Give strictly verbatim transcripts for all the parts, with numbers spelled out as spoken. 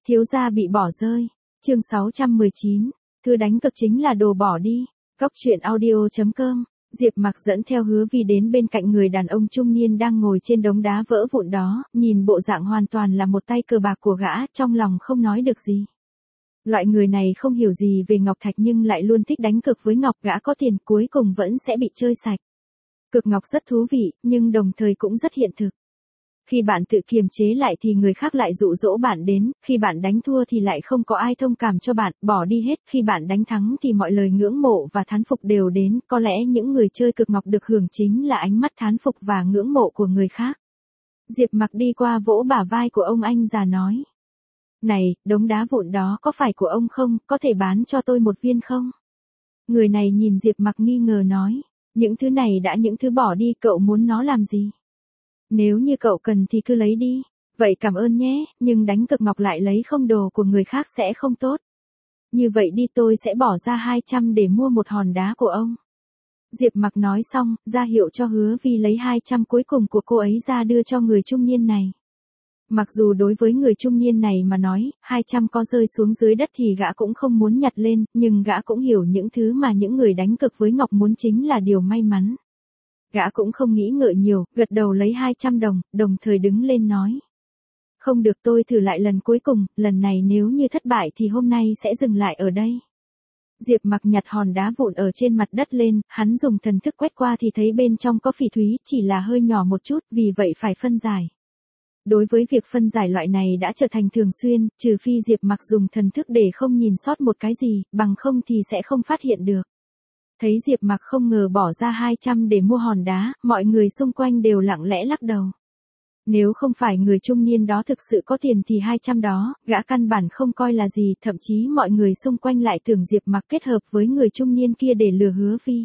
Thiếu gia bị bỏ rơi. Chương sáu trăm mười chín. Thứ đánh cực chính là đồ bỏ đi. Cóc truyện audio chấm com. Diệp Mặc dẫn theo Hứa Vi đến bên cạnh người đàn ông trung niên đang ngồi trên đống đá vỡ vụn đó, nhìn bộ dạng hoàn toàn là một tay cờ bạc của gã, trong lòng không nói được gì. Loại người này không hiểu gì về ngọc thạch nhưng lại luôn thích đánh cược với ngọc, gã có tiền cuối cùng vẫn sẽ bị chơi sạch. Cược ngọc rất thú vị, nhưng đồng thời cũng rất hiện thực. Khi bạn tự kiềm chế lại thì người khác lại dụ dỗ bạn đến, khi bạn đánh thua thì lại không có ai thông cảm cho bạn, bỏ đi hết, khi bạn đánh thắng thì mọi lời ngưỡng mộ và thán phục đều đến, có lẽ những người chơi cược ngọc được hưởng chính là ánh mắt thán phục và ngưỡng mộ của người khác. Diệp Mặc đi qua vỗ bả vai của ông anh già nói. Này, đống đá vụn đó có phải của ông không, có thể bán cho tôi một viên không? Người này nhìn Diệp Mặc nghi ngờ nói, những thứ này đã những thứ bỏ đi, cậu muốn nó làm gì? Nếu như cậu cần thì cứ lấy đi. Vậy cảm ơn nhé, nhưng đánh cược ngọc lại lấy không đồ của người khác sẽ không tốt. Như vậy đi, tôi sẽ bỏ ra hai trăm để mua một hòn đá của ông. Diệp Mặc nói xong, ra hiệu cho Hứa Vi lấy hai trăm cuối cùng của cô ấy ra đưa cho người trung niên này. Mặc dù đối với người trung niên này mà nói, hai trăm có rơi xuống dưới đất thì gã cũng không muốn nhặt lên, nhưng gã cũng hiểu những thứ mà những người đánh cược với ngọc muốn chính là điều may mắn. Gã cũng không nghĩ ngợi nhiều, gật đầu lấy hai trăm đồng, đồng thời đứng lên nói. Không được, tôi thử lại lần cuối cùng, lần này nếu như thất bại thì hôm nay sẽ dừng lại ở đây. Diệp Mặc nhặt hòn đá vụn ở trên mặt đất lên, hắn dùng thần thức quét qua thì thấy bên trong có phỉ thúy, chỉ là hơi nhỏ một chút, vì vậy phải phân giải. Đối với việc phân giải loại này đã trở thành thường xuyên, trừ phi Diệp Mặc dùng thần thức để không nhìn sót một cái gì, bằng không thì sẽ không phát hiện được. Thấy Diệp Mặc không ngờ bỏ ra hai trăm để mua hòn đá, mọi người xung quanh đều lặng lẽ lắc đầu. Nếu không phải người trung niên đó thực sự có tiền thì hai trăm đó, gã căn bản không coi là gì, thậm chí mọi người xung quanh lại tưởng Diệp Mặc kết hợp với người trung niên kia để lừa Hứa Vi.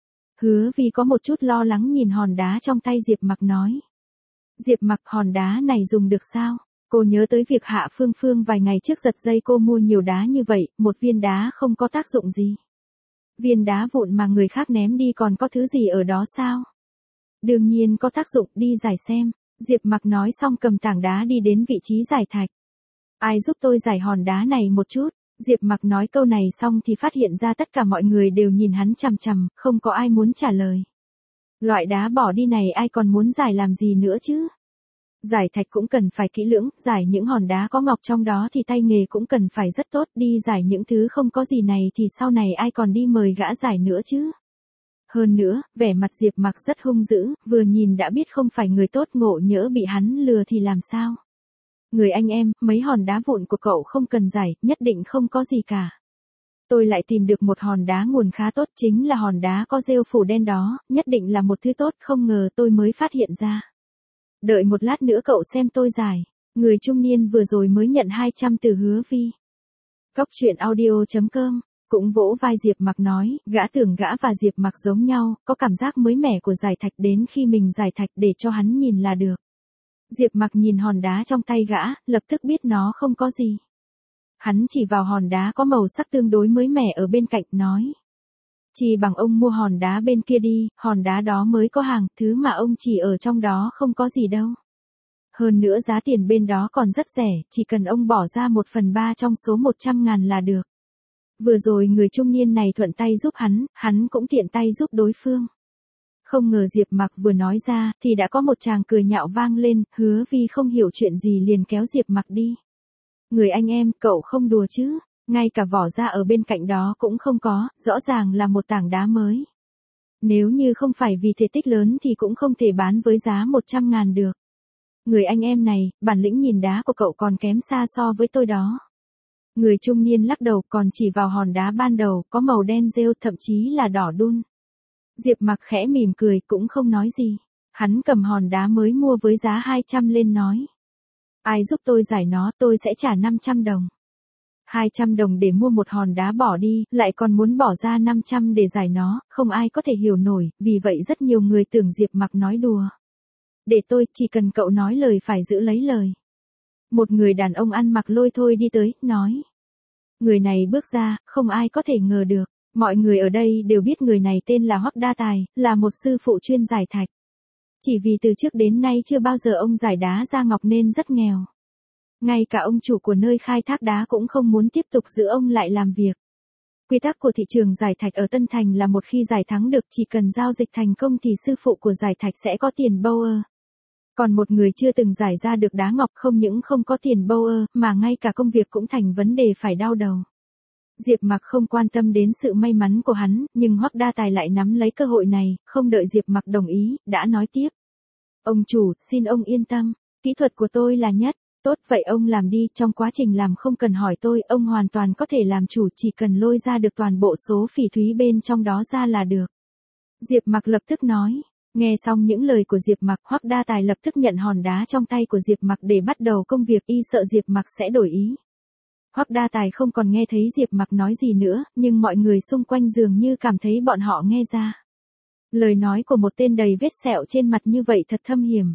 Hứa Vi có một chút lo lắng nhìn hòn đá trong tay Diệp Mặc nói. Diệp Mặc, hòn đá này dùng được sao? Cô nhớ tới việc Hạ Phương Phương vài ngày trước giật dây cô mua nhiều đá như vậy, một viên đá không có tác dụng gì. Viên đá vụn mà người khác ném đi còn có thứ gì ở đó sao? Đương nhiên có tác dụng, đi giải xem. Diệp Mặc nói xong cầm tảng đá đi đến vị trí giải thạch. Ai giúp tôi giải hòn đá này một chút? Diệp Mặc nói câu này xong thì phát hiện ra tất cả mọi người đều nhìn hắn chằm chằm, không có ai muốn trả lời. Loại đá bỏ đi này ai còn muốn giải làm gì nữa chứ? Giải thạch cũng cần phải kỹ lưỡng, giải những hòn đá có ngọc trong đó thì tay nghề cũng cần phải rất tốt, đi giải những thứ không có gì này thì sau này ai còn đi mời gã giải nữa chứ? Hơn nữa, vẻ mặt Diệp Mặc rất hung dữ, vừa nhìn đã biết không phải người tốt, ngộ nhỡ bị hắn lừa thì làm sao? Người anh em, mấy hòn đá vụn của cậu không cần giải, nhất định không có gì cả. Tôi lại tìm được một hòn đá nguồn khá tốt, chính là hòn đá có rêu phủ đen đó, nhất định là một thứ tốt, không ngờ tôi mới phát hiện ra. Đợi một lát nữa cậu xem tôi giải. Người trung niên vừa rồi mới nhận hai trăm từ Hứa Vi. Cóc truyện audio chấm com cũng vỗ vai Diệp Mặc nói, gã tưởng gã và Diệp Mặc giống nhau, có cảm giác mới mẻ của giải thạch, đến khi mình giải thạch để cho hắn nhìn là được. Diệp Mặc nhìn hòn đá trong tay gã, lập tức biết nó không có gì. Hắn chỉ vào hòn đá có màu sắc tương đối mới mẻ ở bên cạnh, nói. Chỉ bằng ông mua hòn đá bên kia đi, hòn đá đó mới có hàng, thứ mà ông chỉ ở trong đó không có gì đâu. Hơn nữa giá tiền bên đó còn rất rẻ, chỉ cần ông bỏ ra một phần ba trong số một trăm ngàn là được. Vừa rồi người trung niên này thuận tay giúp hắn, hắn cũng tiện tay giúp đối phương. Không ngờ Diệp Mặc vừa nói ra, thì đã có một tràng cười nhạo vang lên, Hứa Vi không hiểu chuyện gì liền kéo Diệp Mặc đi. Người anh em, cậu không đùa chứ? Ngay cả vỏ da ở bên cạnh đó cũng không có, rõ ràng là một tảng đá mới. Nếu như không phải vì thể tích lớn thì cũng không thể bán với giá một trăm ngàn được. Người anh em này, bản lĩnh nhìn đá của cậu còn kém xa so với tôi đó. Người trung niên lắc đầu, còn chỉ vào hòn đá ban đầu, có màu đen rêu, thậm chí là đỏ đun. Diệp Mặc khẽ mỉm cười, cũng không nói gì. Hắn cầm hòn đá mới mua với giá hai trăm lên nói. Ai giúp tôi giải nó, tôi sẽ trả năm trăm đồng. hai trăm đồng để mua một hòn đá bỏ đi, lại còn muốn bỏ ra năm trăm để giải nó, không ai có thể hiểu nổi, vì vậy rất nhiều người tưởng Diệp Mặc nói đùa. Để tôi, chỉ cần cậu nói lời phải giữ lấy lời. Một người đàn ông ăn mặc lôi thôi đi tới, nói. Người này bước ra, không ai có thể ngờ được. Mọi người ở đây đều biết người này tên là Hoắc Đa Tài, là một sư phụ chuyên giải thạch. Chỉ vì từ trước đến nay chưa bao giờ ông giải đá ra ngọc nên rất nghèo. Ngay cả ông chủ của nơi khai thác đá cũng không muốn tiếp tục giữ ông lại làm việc. Quy tắc của thị trường giải thạch ở Tân Thành là một khi giải thắng được chỉ cần giao dịch thành công thì sư phụ của giải thạch sẽ có tiền Bauer. Còn một người chưa từng giải ra được đá ngọc không những không có tiền Bauer mà ngay cả công việc cũng thành vấn đề phải đau đầu. Diệp Mặc không quan tâm đến sự may mắn của hắn, nhưng Hoắc Đa Tài lại nắm lấy cơ hội này, không đợi Diệp Mặc đồng ý, đã nói tiếp. Ông chủ, xin ông yên tâm, kỹ thuật của tôi là nhất. Tốt vậy ông làm đi, trong quá trình làm không cần hỏi tôi, ông hoàn toàn có thể làm chủ, chỉ cần lôi ra được toàn bộ số phỉ thúy bên trong đó ra là được. Diệp Mặc lập tức nói. Nghe xong những lời của Diệp Mặc, Hoắc Đa Tài lập tức nhận hòn đá trong tay của Diệp Mặc để bắt đầu công việc, y sợ Diệp Mặc sẽ đổi ý. Hoắc Đa Tài không còn nghe thấy Diệp Mặc nói gì nữa, nhưng mọi người xung quanh dường như cảm thấy bọn họ nghe ra. Lời nói của một tên đầy vết sẹo trên mặt như vậy thật thâm hiểm.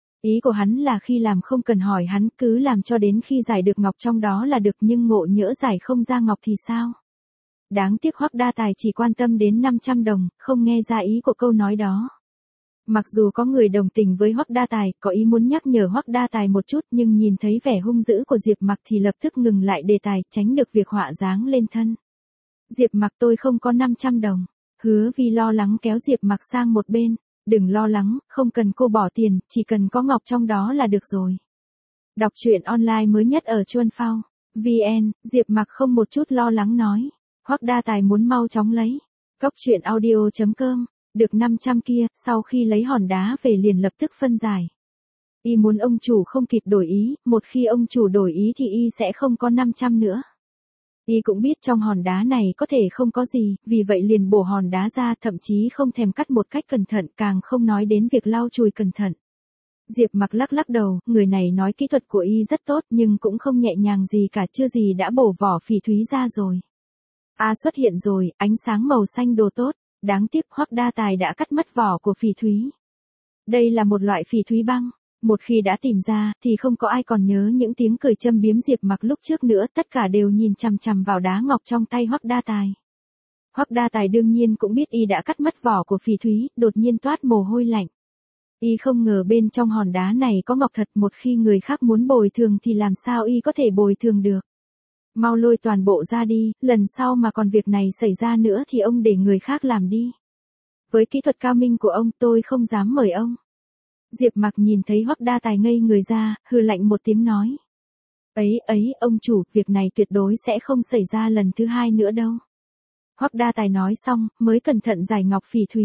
Ý của hắn là khi làm không cần hỏi hắn, cứ làm cho đến khi giải được ngọc trong đó là được, nhưng ngộ nhỡ giải không ra ngọc thì sao? Đáng tiếc Hoắc Đa Tài chỉ quan tâm đến năm trăm đồng, không nghe ra ý của câu nói đó. Mặc dù có người đồng tình với Hoắc Đa Tài, có ý muốn nhắc nhở Hoắc Đa Tài một chút, nhưng nhìn thấy vẻ hung dữ của Diệp Mặc thì lập tức ngừng lại đề tài, tránh được việc họa giáng lên thân. Diệp Mặc, tôi không có năm trăm đồng. Hứa Vi lo lắng kéo Diệp Mặc sang một bên. Đừng lo lắng, không cần cô bỏ tiền, chỉ cần có ngọc trong đó là được rồi. Đọc truyện online mới nhất ở Chuan Phao. vê en, Diệp Mặc không một chút lo lắng nói. Hoắc Đa Tài muốn mau chóng lấy. Cốc truyện audio chấm com. Được năm trăm kia, sau khi lấy hòn đá về liền lập tức phân giải. Y muốn ông chủ không kịp đổi ý, một khi ông chủ đổi ý thì y sẽ không có năm trăm nữa. Y cũng biết trong hòn đá này có thể không có gì, vì vậy liền bổ hòn đá ra, thậm chí không thèm cắt một cách cẩn thận, càng không nói đến việc lau chùi cẩn thận. Diệp Mặc lắc lắc đầu, người này nói kỹ thuật của y rất tốt nhưng cũng không nhẹ nhàng gì cả, chưa gì đã bổ vỏ phỉ thúy ra rồi. A xuất hiện rồi, ánh sáng màu xanh đồ tốt, đáng tiếc Hoắc Đa Tài đã cắt mất vỏ của phỉ thúy. Đây là một loại phỉ thúy băng. Một khi đã tìm ra, thì không có ai còn nhớ những tiếng cười châm biếm Diệp Mặc lúc trước nữa, tất cả đều nhìn chằm chằm vào đá ngọc trong tay Hoắc Đa Tài. Hoắc Đa Tài đương nhiên cũng biết y đã cắt mất vỏ của phỉ thúy, đột nhiên toát mồ hôi lạnh. Y không ngờ bên trong hòn đá này có ngọc thật, một khi người khác muốn bồi thường thì làm sao y có thể bồi thường được. Mau lôi toàn bộ ra đi, lần sau mà còn việc này xảy ra nữa thì ông để người khác làm đi. Với kỹ thuật cao minh của ông, tôi không dám mời ông. Diệp Mặc nhìn thấy Hoắc Đa Tài ngây người ra, hừ lạnh một tiếng nói. Ấy ấy, ông chủ, việc này tuyệt đối sẽ không xảy ra lần thứ hai nữa đâu. Hoắc Đa Tài nói xong, mới cẩn thận giải ngọc phỉ thúy.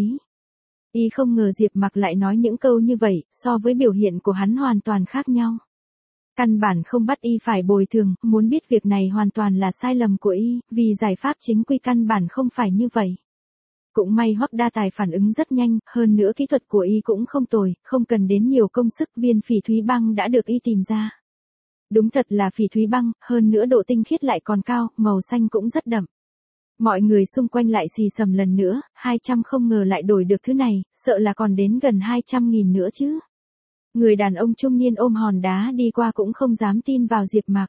Y không ngờ Diệp Mặc lại nói những câu như vậy, so với biểu hiện của hắn hoàn toàn khác nhau. Căn bản không bắt y phải bồi thường, muốn biết việc này hoàn toàn là sai lầm của y, vì giải pháp chính quy căn bản không phải như vậy. Cũng may Hoắc Đa Tài phản ứng rất nhanh, hơn nữa kỹ thuật của y cũng không tồi, không cần đến nhiều công sức, viên phỉ thúy băng đã được y tìm ra. Đúng thật là phỉ thúy băng, hơn nữa độ tinh khiết lại còn cao, màu xanh cũng rất đậm. Mọi người xung quanh lại xì xầm lần nữa, hai trăm không ngờ lại đổi được thứ này, sợ là còn đến gần hai trăm nghìn nữa chứ. Người đàn ông trung niên ôm hòn đá đi qua cũng không dám tin vào Diệp Mặc.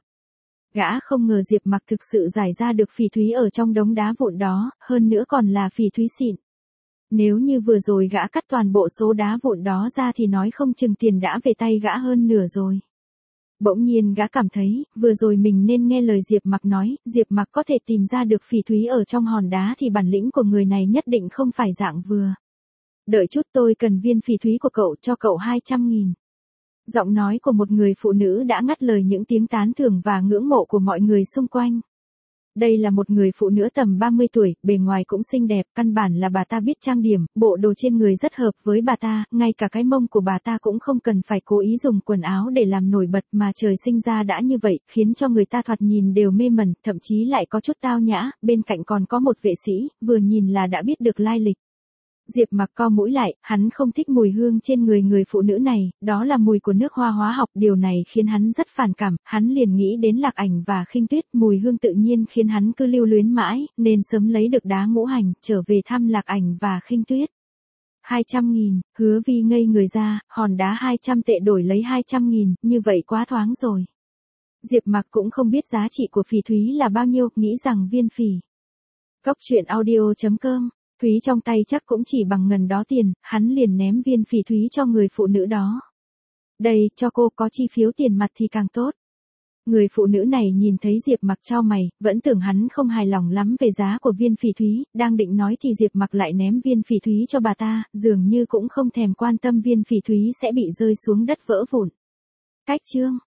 Gã không ngờ Diệp Mặc thực sự giải ra được phỉ thúy ở trong đống đá vụn đó, hơn nữa còn là phỉ thúy xịn. Nếu như vừa rồi gã cắt toàn bộ số đá vụn đó ra thì nói không chừng tiền đã về tay gã hơn nửa rồi. Bỗng nhiên gã cảm thấy, vừa rồi mình nên nghe lời Diệp Mặc nói, Diệp Mặc có thể tìm ra được phỉ thúy ở trong hòn đá thì bản lĩnh của người này nhất định không phải dạng vừa. Đợi chút, tôi cần viên phỉ thúy của cậu, cho cậu hai trăm nghìn. Giọng nói của một người phụ nữ đã ngắt lời những tiếng tán thưởng và ngưỡng mộ của mọi người xung quanh. Đây là một người phụ nữ tầm ba mươi tuổi, bề ngoài cũng xinh đẹp, căn bản là bà ta biết trang điểm, bộ đồ trên người rất hợp với bà ta, ngay cả cái mông của bà ta cũng không cần phải cố ý dùng quần áo để làm nổi bật mà trời sinh ra đã như vậy, khiến cho người ta thoạt nhìn đều mê mẩn, thậm chí lại có chút tao nhã, bên cạnh còn có một vệ sĩ, vừa nhìn là đã biết được lai lịch. Diệp Mặc co mũi lại, hắn không thích mùi hương trên người người phụ nữ này, đó là mùi của nước hoa hóa học, điều này khiến hắn rất phản cảm, hắn liền nghĩ đến Lạc Ảnh và Khinh Tuyết, mùi hương tự nhiên khiến hắn cứ lưu luyến mãi, nên sớm lấy được đá ngũ hành, trở về thăm Lạc Ảnh và Khinh Tuyết. hai trăm nghìn, Hứa Vi ngây người ra, hòn đá hai trăm tệ đổi lấy hai trăm nghìn, như vậy quá thoáng rồi. Diệp Mặc cũng không biết giá trị của phỉ thúy là bao nhiêu, nghĩ rằng viên phỉ. Cốc truyện audio chấm com Thúy trong tay chắc cũng chỉ bằng ngần đó tiền, hắn liền ném viên phỉ thúy cho người phụ nữ đó. Đây, cho cô, có chi phiếu tiền mặt thì càng tốt. Người phụ nữ này nhìn thấy Diệp Mặc chau mày, vẫn tưởng hắn không hài lòng lắm về giá của viên phỉ thúy, đang định nói thì Diệp Mặc lại ném viên phỉ thúy cho bà ta, dường như cũng không thèm quan tâm viên phỉ thúy sẽ bị rơi xuống đất vỡ vụn. Cách chương